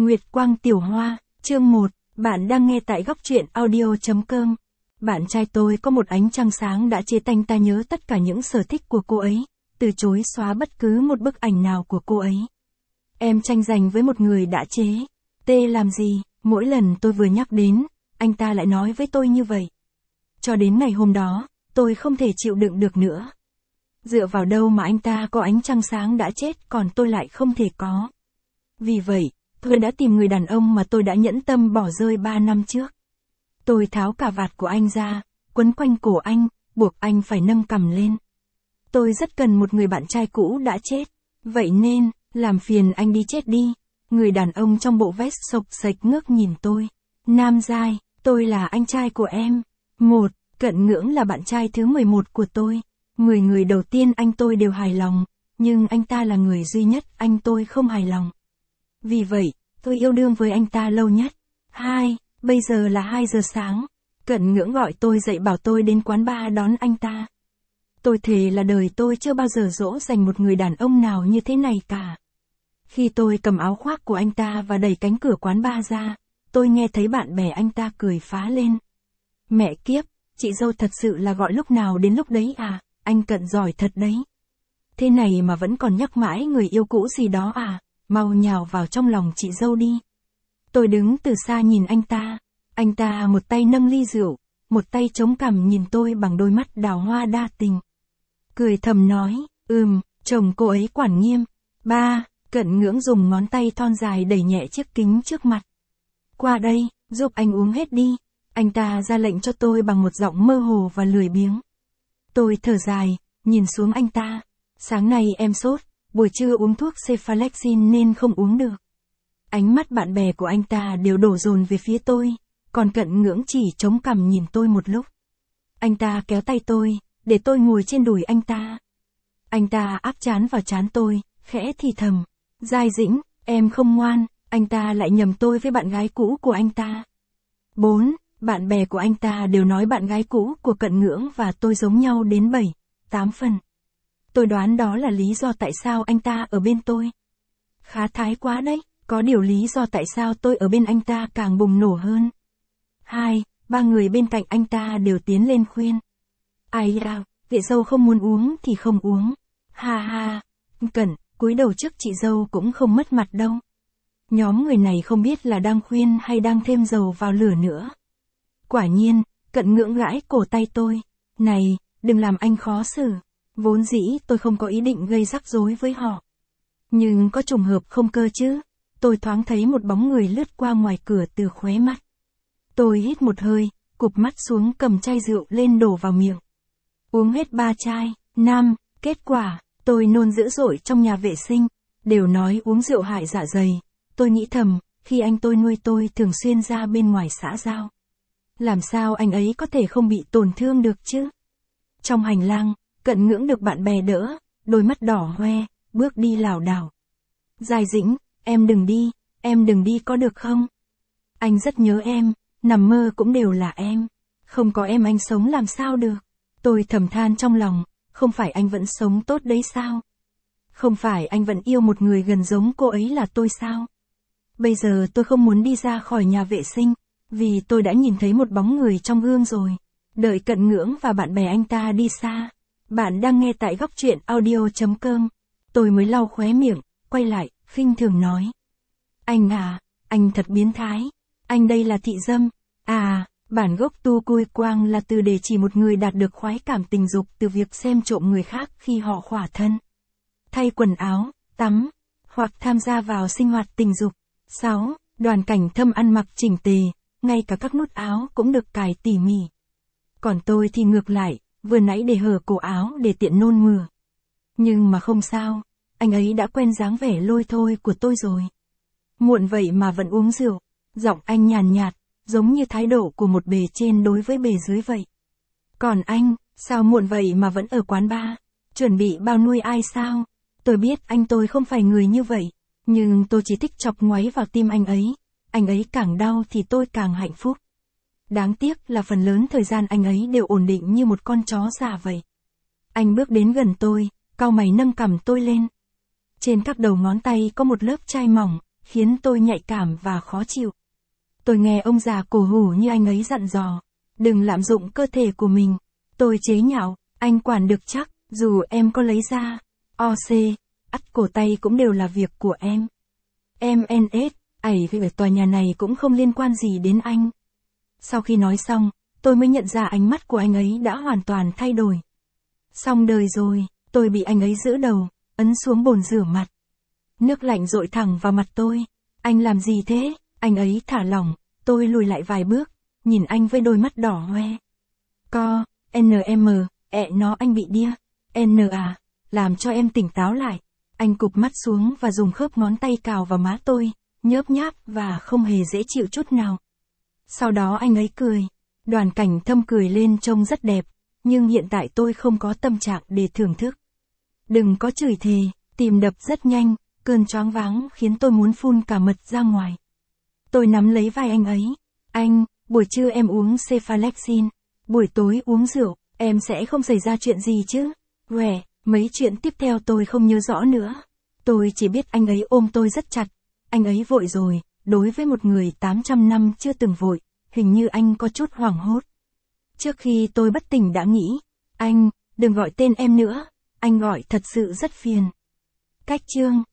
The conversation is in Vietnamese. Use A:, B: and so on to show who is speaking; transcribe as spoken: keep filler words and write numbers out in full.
A: Nguyệt Quang Tiểu Hoa, chương một, bạn đang nghe tại góc truyện audio chấm com. Bạn trai tôi có một ánh trăng sáng đã chế tanh ta nhớ tất cả những sở thích của cô ấy, từ chối xóa bất cứ một bức ảnh nào của cô ấy. Em tranh giành với một người đã chế. Tê làm gì, mỗi lần tôi vừa nhắc đến, anh ta lại nói với tôi như vậy. Cho đến ngày hôm đó, tôi không thể chịu đựng được nữa. Dựa vào đâu mà anh ta có ánh trăng sáng đã chết còn tôi lại không thể có. Vì vậy, tôi đã tìm người đàn ông mà tôi đã nhẫn tâm bỏ rơi ba năm trước. Tôi tháo cà vạt của anh ra, quấn quanh cổ anh, buộc anh phải nâng cằm lên. Tôi rất cần một người bạn trai cũ đã chết. Vậy nên, làm phiền anh đi chết đi. Người đàn ông trong bộ vest xộc xệch ngước nhìn tôi. Nam giai, tôi là anh trai của em. Một, Cận Ngưỡng là bạn trai thứ mười một của tôi. Mười người đầu tiên anh tôi đều hài lòng, nhưng anh ta là người duy nhất anh tôi không hài lòng. Vì vậy, tôi yêu đương với anh ta lâu nhất. Hai, Bây giờ là hai giờ sáng. Cận Ngưỡng gọi tôi dậy bảo tôi đến quán bar đón anh ta. Tôi thề là đời tôi chưa bao giờ dỗ dành một người đàn ông nào như thế này cả. Khi tôi cầm áo khoác của anh ta và đẩy cánh cửa quán bar ra, tôi nghe thấy bạn bè anh ta cười phá lên. Mẹ kiếp, chị dâu thật sự là gọi lúc nào đến lúc đấy à, anh Cận giỏi thật đấy. Thế này mà vẫn còn nhắc mãi người yêu cũ gì đó à, mau nhào vào trong lòng chị dâu đi. Tôi đứng từ xa nhìn anh ta, anh ta một tay nâng ly rượu, một tay chống cằm nhìn tôi bằng đôi mắt đào hoa đa tình. Cười thầm nói, ừm, chồng cô ấy quản nghiêm. Ba, Cận Ngưỡng dùng ngón tay thon dài đẩy nhẹ chiếc kính trước mặt. Qua đây, giúp anh uống hết đi. Anh ta ra lệnh cho tôi bằng một giọng mơ hồ và lười biếng. Tôi thở dài, nhìn xuống anh ta. Sáng nay em sốt, buổi trưa uống thuốc Cephalexin nên không uống được. Ánh mắt bạn bè của anh ta đều đổ dồn về phía tôi, còn Cận Ngưỡng chỉ chống cằm nhìn tôi một lúc. Anh ta kéo tay tôi, để tôi ngồi trên đùi anh ta. Anh ta áp trán vào trán tôi, khẽ thì thầm. Giai Dĩnh, em không ngoan, anh ta lại nhầm tôi với bạn gái cũ của anh ta. Bốn, Bạn bè của anh ta đều nói bạn gái cũ của Cận Ngưỡng và tôi giống nhau đến bảy, tám phần. Tôi đoán đó là lý do tại sao anh ta ở bên tôi. Khá thái quá đấy, có điều lý do tại sao tôi ở bên anh ta càng bùng nổ hơn. Hai, ba người bên cạnh anh ta đều tiến lên khuyên. Ai da, chị dâu không muốn uống thì không uống. Ha ha, Cận, cúi đầu trước chị dâu cũng không mất mặt đâu. Nhóm người này không biết là đang khuyên hay đang thêm dầu vào lửa nữa. Quả nhiên, Cận Ngưỡng gãi cổ tay tôi. Này, đừng làm anh khó xử. Vốn dĩ tôi không có ý định gây rắc rối với họ. Nhưng có trùng hợp không cơ chứ. Tôi thoáng thấy một bóng người lướt qua ngoài cửa từ khóe mắt. Tôi hít một hơi, cụp mắt xuống cầm chai rượu lên đổ vào miệng. Uống hết ba chai, năm, kết quả, tôi nôn dữ dội trong nhà vệ sinh. Đều nói uống rượu hại dạ dày. Tôi nghĩ thầm, khi anh tôi nuôi tôi thường xuyên ra bên ngoài xã giao. Làm sao anh ấy có thể không bị tổn thương được chứ? Trong hành lang, Cận Ngưỡng được bạn bè đỡ, đôi mắt đỏ hoe, bước đi lảo đảo. Giai Dĩnh, em đừng đi, em đừng đi có được không? Anh rất nhớ em, nằm mơ cũng đều là em. Không có em anh sống làm sao được? Tôi thầm than trong lòng, không phải anh vẫn sống tốt đấy sao? Không phải anh vẫn yêu một người gần giống cô ấy là tôi sao? Bây giờ tôi không muốn đi ra khỏi nhà vệ sinh, vì tôi đã nhìn thấy một bóng người trong gương rồi. Đợi Cận Ngưỡng và bạn bè anh ta đi xa. Bạn đang nghe tại góc truyện audio chấm com. Tôi mới lau khóe miệng, quay lại, khinh thường nói. Anh à, anh thật biến thái. Anh đây là thị dâm. À, bản gốc tu cui quang là từ để chỉ một người đạt được khoái cảm tình dục từ việc xem trộm người khác khi họ khỏa thân, thay quần áo, tắm, hoặc tham gia vào sinh hoạt tình dục. Sáu, Đoàn Cảnh Thâm ăn mặc chỉnh tề, ngay cả các nút áo cũng được cài tỉ mỉ. Còn tôi thì ngược lại, vừa nãy để hở cổ áo để tiện nôn mửa. Nhưng mà không sao, anh ấy đã quen dáng vẻ lôi thôi của tôi rồi. Muộn vậy mà vẫn uống rượu, giọng anh nhàn nhạt, giống như thái độ của một bề trên đối với bề dưới vậy. Còn anh, sao muộn vậy mà vẫn ở quán bar, chuẩn bị bao nuôi ai sao? Tôi biết anh tôi không phải người như vậy, nhưng tôi chỉ thích chọc ngoáy vào tim anh ấy. Anh ấy càng đau thì tôi càng hạnh phúc. Đáng tiếc là phần lớn thời gian anh ấy đều ổn định như một con chó già vậy. Anh bước đến gần tôi, cau mày nâng cằm tôi lên. Trên các đầu ngón tay có một lớp chai mỏng, khiến tôi nhạy cảm và khó chịu. Tôi nghe ông già cổ hủ như anh ấy dặn dò, đừng lạm dụng cơ thể của mình. Tôi chế nhạo, anh quản được chắc, dù em có lấy ra, o xê, ắt cổ tay cũng đều là việc của em. em en ét, ảy về tòa nhà này cũng không liên quan gì đến anh. Sau khi nói xong, tôi mới nhận ra ánh mắt của anh ấy đã hoàn toàn thay đổi. Xong đời rồi, tôi bị anh ấy giữ đầu, ấn xuống bồn rửa mặt. Nước lạnh dội thẳng vào mặt tôi. Anh làm gì thế? Anh ấy thả lỏng, tôi lùi lại vài bước, nhìn anh với đôi mắt đỏ hoe. Co, en em, ẹ nó anh bị điếc. N à, làm cho em tỉnh táo lại. Anh cụp mắt xuống và dùng khớp ngón tay cào vào má tôi, nhớp nháp và không hề dễ chịu chút nào. Sau đó anh ấy cười. Đoàn cảnh thâm cười lên trông rất đẹp, nhưng hiện tại tôi không có tâm trạng để thưởng thức. Đừng có chửi thề, tim đập rất nhanh, cơn choáng váng khiến tôi muốn phun cả mật ra ngoài. Tôi nắm lấy vai anh ấy. Anh, buổi trưa em uống cephalexin, buổi tối uống rượu, em sẽ không xảy ra chuyện gì chứ? Quẻ, mấy chuyện tiếp theo tôi không nhớ rõ nữa. Tôi chỉ biết anh ấy ôm tôi rất chặt. Anh ấy vội rồi, đối với một người tám trăm năm chưa từng vội, hình như anh có chút hoảng hốt. Trước khi tôi bất tỉnh đã nghĩ, anh, đừng gọi tên em nữa, anh gọi thật sự rất phiền. Cách chương